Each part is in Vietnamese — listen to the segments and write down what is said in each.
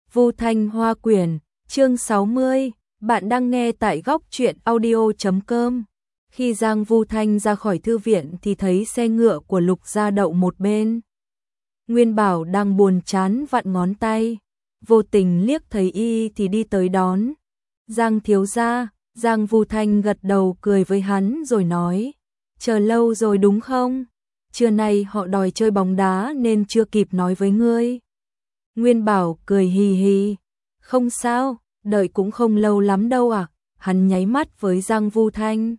Vu Thanh Hoa Quyển, chương 60, bạn đang nghe tại góc truyện audio.com. Khi Giang Vu Thanh ra khỏi thư viện thì thấy xe ngựa của Lục gia đậu một bên. Nguyên Bảo đang buồn chán vặn ngón tay, vô tình liếc thấy y thì đi tới đón. Giang thiếu gia, Giang Vu Thanh gật đầu cười với hắn rồi nói, chờ lâu rồi đúng không? Trưa nay họ đòi chơi bóng đá nên chưa kịp nói với ngươi. Nguyên Bảo cười hì hì, không sao, đợi cũng không lâu lắm đâu à, hắn nháy mắt với Giang Vu Thanh.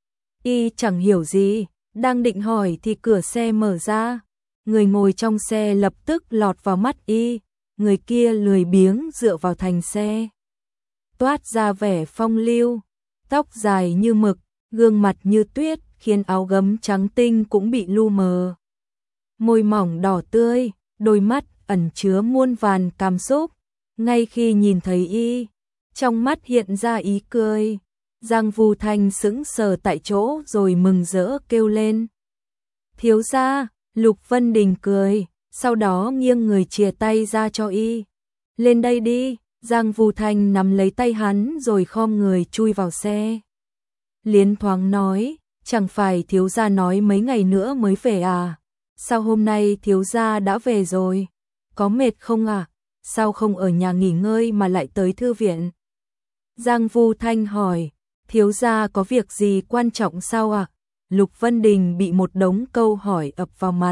Y chẳng hiểu gì, đang định hỏi thì cửa xe mở ra, người ngồi trong xe lập tức lọt vào mắt y, người kia lười biếng dựa vào thành xe. Toát ra vẻ phong lưu, tóc dài như mực, gương mặt như tuyết, khiến áo gấm trắng tinh cũng bị lu mờ. Môi mỏng đỏ tươi, đôi mắt ẩn chứa muôn vàn cảm xúc, ngay khi nhìn thấy y, trong mắt hiện ra ý cười. Giang Vu Thanh sững sờ tại chỗ rồi mừng rỡ kêu lên. Thiếu gia, Lục Vân Đình cười, sau đó nghiêng người chìa tay ra cho y. Lên đây đi, Giang Vu Thanh nắm lấy tay hắn rồi khom người chui vào xe. Liến thoáng nói, chẳng phải thiếu gia nói mấy ngày nữa mới về à? Sao hôm nay thiếu gia đã về rồi? Có mệt không à? Sao không ở nhà nghỉ ngơi mà lại tới thư viện? Giang Vu Thanh hỏi, thiếu gia có việc gì quan trọng sao à? Lục Vân Đình bị một đống câu hỏi ập vào mặt.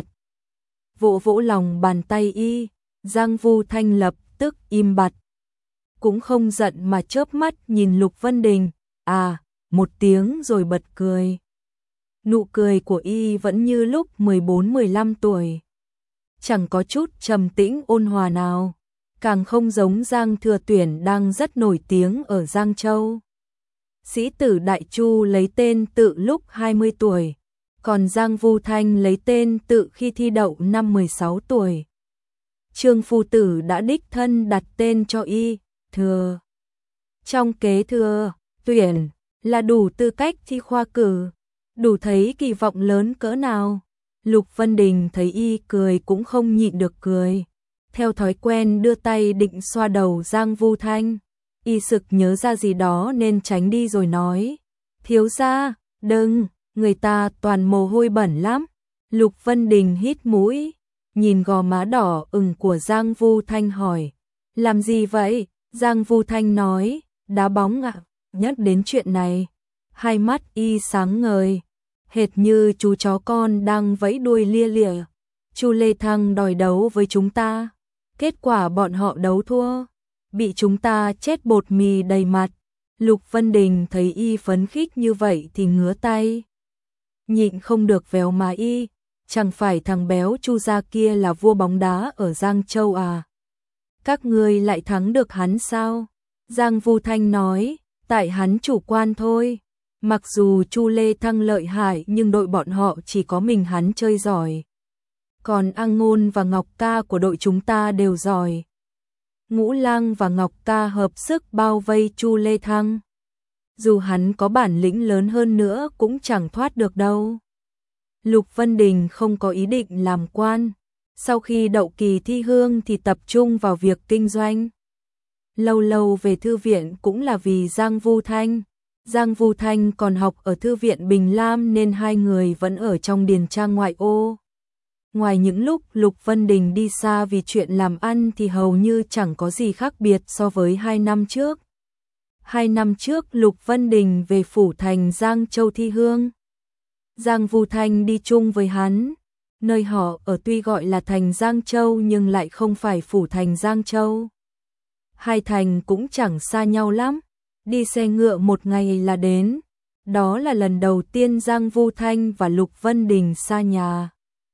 Vỗ vỗ lòng bàn tay y, Giang Vu Thanh lập tức im bặt. Cũng không giận mà chớp mắt nhìn Lục Vân Đình, à, một tiếng rồi bật cười. Nụ cười của y vẫn như lúc 14-15 tuổi. Chẳng có chút trầm tĩnh ôn hòa nào, càng không giống Giang Thừa Tuyển đang rất nổi tiếng ở Giang Châu. Sĩ tử Đại Chu lấy tên tự lúc 20 tuổi, còn Giang Vu Thanh lấy tên tự khi thi đậu năm 16 tuổi. Trương phu tử đã đích thân đặt tên cho y, Thừa. Trong kế Thừa Tuyển là đủ tư cách thi khoa cử, đủ thấy kỳ vọng lớn cỡ nào. Lục Vân Đình thấy y cười cũng không nhịn được cười. Theo thói quen đưa tay định xoa đầu Giang Vu Thanh. Y sực nhớ ra gì đó nên tránh đi rồi nói. Thiếu gia, đừng, người ta toàn mồ hôi bẩn lắm. Lục Vân Đình hít mũi, nhìn gò má đỏ ửng của Giang Vu Thanh hỏi. Làm gì vậy? Giang Vu Thanh nói, đá bóng ạ. Nhắc đến chuyện này, hai mắt y sáng ngời, hệt như chú chó con đang vẫy đuôi lia lịa. Chu Lê Thăng đòi đấu với chúng ta, kết quả bọn họ đấu thua, bị chúng ta chết bột mì đầy mặt. Lục Vân Đình thấy y phấn khích như vậy thì ngứa tay, nhịn không được véo má y, chẳng phải thằng béo Chu gia kia là vua bóng đá ở Giang Châu à? Các ngươi lại thắng được hắn sao? Giang Vu Thanh nói, tại hắn chủ quan thôi. Mặc dù Chu Lê Thăng lợi hại nhưng đội bọn họ chỉ có mình hắn chơi giỏi. Còn A Ngôn và Ngọc Ca của đội chúng ta đều giỏi. Ngũ Lang và Ngọc Ca hợp sức bao vây Chu Lê Thăng. Dù hắn có bản lĩnh lớn hơn nữa cũng chẳng thoát được đâu. Lục Vân Đình không có ý định làm quan. Sau khi đậu kỳ thi hương thì tập trung vào việc kinh doanh. Lâu lâu về thư viện cũng là vì Giang Vu Thanh. Giang Vu Thanh còn học ở thư viện Bình Lam nên hai người vẫn ở trong điền trang ngoại ô. Ngoài những lúc Lục Vân Đình đi xa vì chuyện làm ăn thì hầu như chẳng có gì khác biệt so với 2 năm trước. 2 năm trước Lục Vân Đình về phủ thành Giang Châu thi hương. Giang Vu Thanh đi chung với hắn. Nơi họ ở tuy gọi là thành Giang Châu nhưng lại không phải phủ thành Giang Châu. Hai thành cũng chẳng xa nhau lắm. Đi xe ngựa một ngày là đến. Đó là lần đầu tiên Giang Vu Thanh và Lục Vân Đình xa nhà.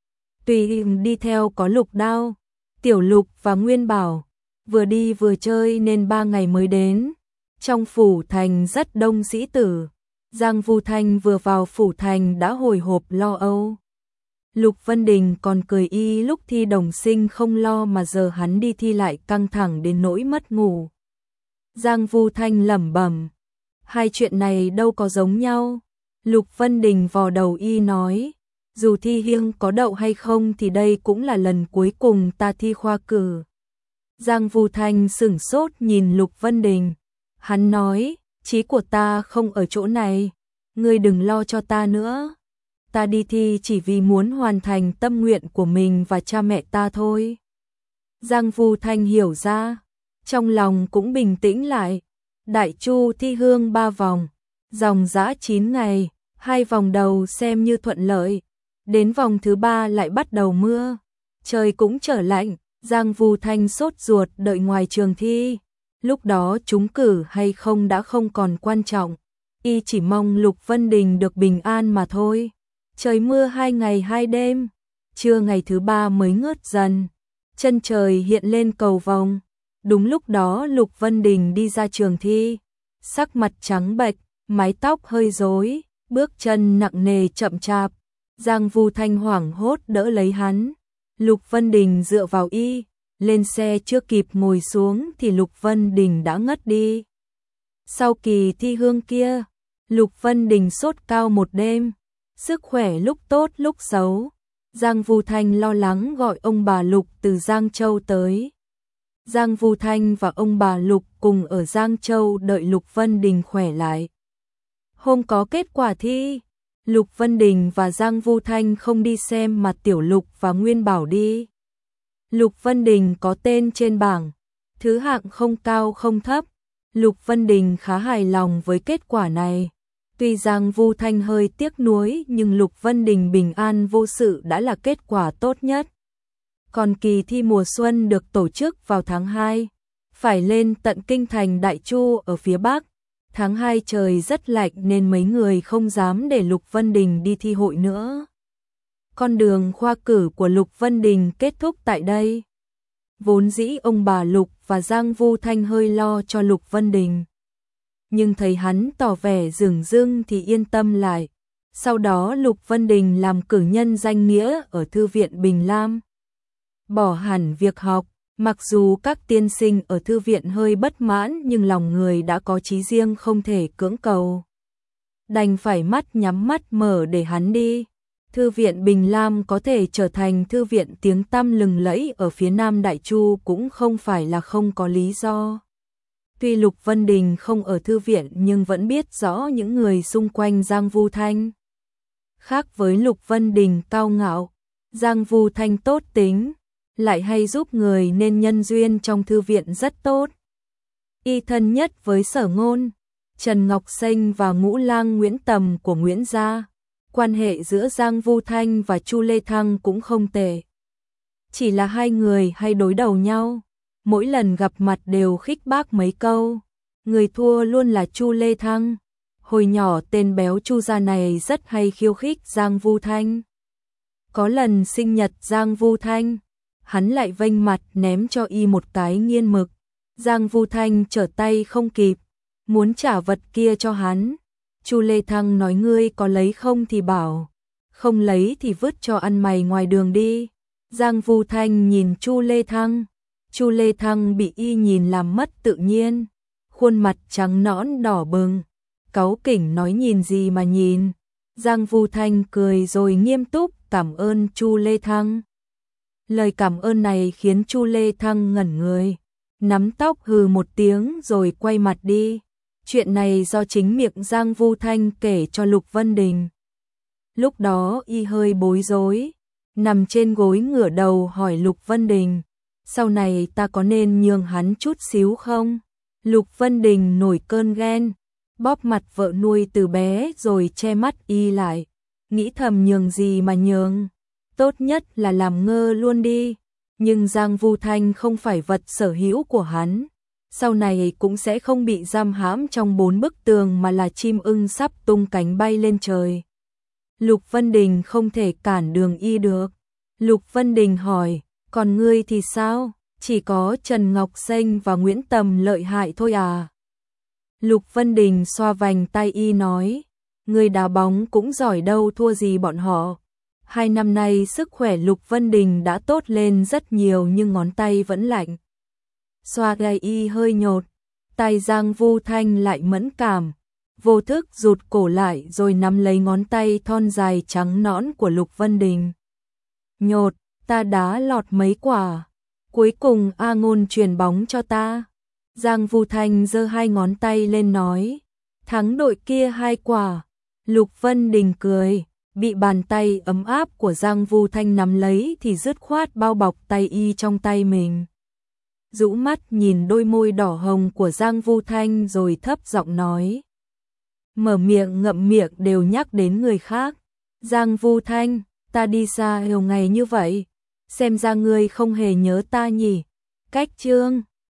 Tùy đi theo có Lục Đao, Tiểu Lục và Nguyên Bảo. Vừa đi vừa chơi nên 3 ngày mới đến. Trong phủ thành rất đông sĩ tử. Giang Vu Thanh vừa vào phủ thành đã hồi hộp lo âu. Lục Vân Đình còn cười y lúc thi đồng sinh không lo mà giờ hắn đi thi lại căng thẳng đến nỗi mất ngủ. Giang Vu Thanh lẩm bẩm, hai chuyện này đâu có giống nhau. Lục Vân Đình vò đầu y nói, dù thi hiêng có đậu hay không thì đây cũng là lần cuối cùng ta thi khoa cử. Giang Vu Thanh sửng sốt nhìn Lục Vân Đình. Hắn nói, chí của ta không ở chỗ này, ngươi đừng lo cho ta nữa. Ta đi thi chỉ vì muốn hoàn thành tâm nguyện của mình và cha mẹ ta thôi. Giang Vu Thanh hiểu ra, trong lòng cũng bình tĩnh lại. Đại Chu thi hương 3 vòng, dòng dã 9 ngày, 2 vòng đầu xem như thuận lợi. Đến vòng thứ 3 lại bắt đầu mưa, trời cũng trở lạnh. Giang Vu Thanh sốt ruột đợi ngoài trường thi. Lúc đó trúng cử hay không đã không còn quan trọng, y chỉ mong Lục Vân Đình được bình an mà thôi. Trời mưa 2 ngày 2 đêm, trưa ngày thứ 3 mới ngớt dần, chân trời hiện lên cầu vồng. Đúng lúc đó Lục Vân Đình đi ra trường thi, sắc mặt trắng bệch, mái tóc hơi rối, bước chân nặng nề chậm chạp. Giang Vu Thanh hoảng hốt đỡ lấy hắn. Lục Vân Đình dựa vào y, lên xe chưa kịp ngồi xuống thì Lục Vân Đình đã ngất đi. Sau kỳ thi hương kia, Lục Vân Đình sốt cao một đêm, sức khỏe lúc tốt lúc xấu. Giang Vu Thanh lo lắng gọi ông bà Lục từ Giang Châu tới. Giang Vu Thanh và ông bà Lục cùng ở Giang Châu đợi Lục Vân Đình khỏe lại. Hôm có kết quả thi, Lục Vân Đình và Giang Vu Thanh không đi xem mà Tiểu Lục và Nguyên Bảo đi. Lục Vân Đình có tên trên bảng, thứ hạng không cao không thấp. Lục Vân Đình khá hài lòng với kết quả này. Tuy Giang Vu Thanh hơi tiếc nuối nhưng Lục Vân Đình bình an vô sự đã là kết quả tốt nhất. Còn kỳ thi mùa xuân được tổ chức vào tháng 2, phải lên tận kinh thành Đại Chu ở phía Bắc. Tháng 2 trời rất lạnh nên mấy người không dám để Lục Vân Đình đi thi hội nữa. Con đường khoa cử của Lục Vân Đình kết thúc tại đây. Vốn dĩ ông bà Lục và Giang Vu Thanh hơi lo cho Lục Vân Đình, nhưng thấy hắn tỏ vẻ dửng dưng thì yên tâm lại. Sau đó Lục Vân Đình làm cử nhân danh nghĩa ở Thư viện Bình Lam. Bỏ hẳn việc học, mặc dù các tiên sinh ở thư viện hơi bất mãn nhưng lòng người đã có chí riêng không thể cưỡng cầu. Đành phải mắt nhắm mắt mở để hắn đi. Thư viện Bình Lam có thể trở thành thư viện tiếng tăm lừng lẫy ở phía Nam Đại Chu cũng không phải là không có lý do. Tuy Lục Vân Đình không ở thư viện nhưng vẫn biết rõ những người xung quanh Giang Vu Thanh. Khác với Lục Vân Đình cao ngạo, Giang Vu Thanh tốt tính, lại hay giúp người nên nhân duyên trong thư viện rất tốt. Y thân nhất với Sở Ngôn, Trần Ngọc Xanh và ngũ lang Nguyễn Tầm của Nguyễn gia. Quan hệ giữa Giang Vu Thanh và Chu Lê Thăng cũng không tệ. Chỉ là hai người hay đối đầu nhau, mỗi lần gặp mặt đều khích bác mấy câu. Người thua luôn là Chu Lê Thăng. Hồi nhỏ tên béo Chu gia này rất hay khiêu khích Giang Vu Thanh. Có lần sinh nhật Giang Vu Thanh, hắn lại vênh mặt ném cho y một cái nghiên mực. Giang Vu Thanh trở tay không kịp, muốn trả vật kia cho hắn. Chu Lê Thăng nói ngươi có lấy không thì bảo, không lấy thì vứt cho ăn mày ngoài đường đi. Giang Vu Thanh nhìn Chu Lê Thăng, Chu Lê Thăng bị y nhìn làm mất tự nhiên, khuôn mặt trắng nõn đỏ bừng, cáu kỉnh nói nhìn gì mà nhìn. Giang Vu Thanh cười rồi nghiêm túc cảm ơn Chu Lê Thăng. Lời cảm ơn này khiến Chu Lê Thăng ngẩn người, nắm tóc hừ một tiếng rồi quay mặt đi. Chuyện này do chính miệng Giang Vu Thanh kể cho Lục Vân Đình. Lúc đó y hơi bối rối, nằm trên gối ngửa đầu hỏi Lục Vân Đình, sau này ta có nên nhường hắn chút xíu không? Lục Vân Đình nổi cơn ghen, bóp mặt vợ nuôi từ bé rồi che mắt y lại, nghĩ thầm nhường gì mà nhường, tốt nhất là làm ngơ luôn đi. Nhưng Giang Vu Thanh không phải vật sở hữu của hắn, sau này cũng sẽ không bị giam hãm trong 4 bức tường mà là chim ưng sắp tung cánh bay lên trời. Lục Vân Đình không thể cản đường y được. Lục Vân Đình hỏi, còn ngươi thì sao? Chỉ có Trần Ngọc Xanh và Nguyễn Tầm lợi hại thôi à? Lục Vân Đình xoa vành tay y nói, ngươi đá bóng cũng giỏi đâu thua gì bọn họ. 2 năm nay sức khỏe Lục Vân Đình đã tốt lên rất nhiều nhưng ngón tay vẫn lạnh. Xoa gai y hơi nhột, tay Giang Vu Thanh lại mẫn cảm, vô thức rụt cổ lại rồi nắm lấy ngón tay thon dài trắng nõn của Lục Vân Đình. Nhột, ta đá lọt mấy quả. Cuối cùng A Ngôn chuyền bóng cho ta. Giang Vu Thanh giơ 2 ngón tay lên nói. Thắng đội kia 2 quả. Lục Vân Đình cười, bị bàn tay ấm áp của Giang Vu Thanh nắm lấy thì dứt khoát bao bọc tay y trong tay mình. Rũ mắt nhìn đôi môi đỏ hồng của Giang Vu Thanh rồi thấp giọng nói. Mở miệng ngậm miệng đều nhắc đến người khác. Giang Vu Thanh, ta đi xa nhiều ngày như vậy, xem ra ngươi không hề nhớ ta nhỉ. Cách Chương